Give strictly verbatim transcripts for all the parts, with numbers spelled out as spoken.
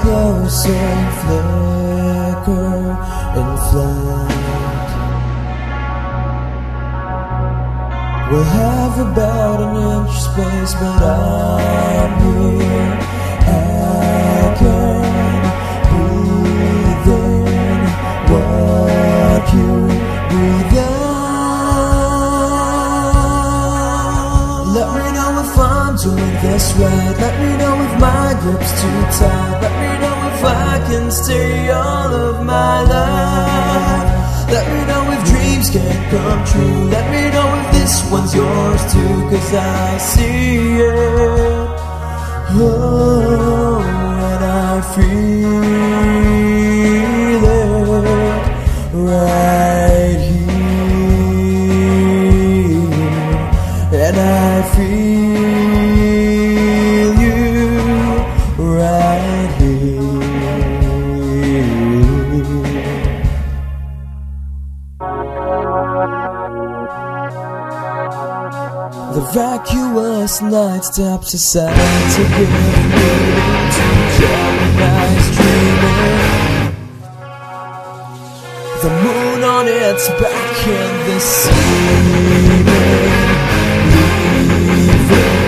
closer, flicker and flat. We'll have about an inch space, but I'm here. I can breathe in what you breathe out. Let me know if I'm doing this right. Let me know if my grip's too tight. Let me know if I can stay all of my life. Let me know if dreams can come true. Let me know if this one's yours too, 'cause I see it. Oh, and I feel it right here. And I feel you right here. The vacuous night steps aside to give meaning to Gemini's dreaming. The moon on its back in the ceiling, leaving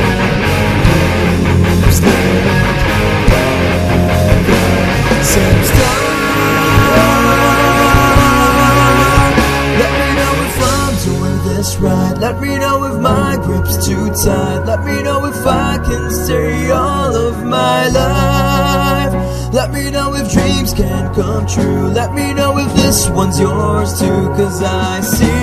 leaves lit by the same star. Let me know if I'm doing this right. Let me know if my grip's too tight. Let me know if I can stay all of my life. Let me know if dreams can come true. Let me know if this one's yours too, 'cause I see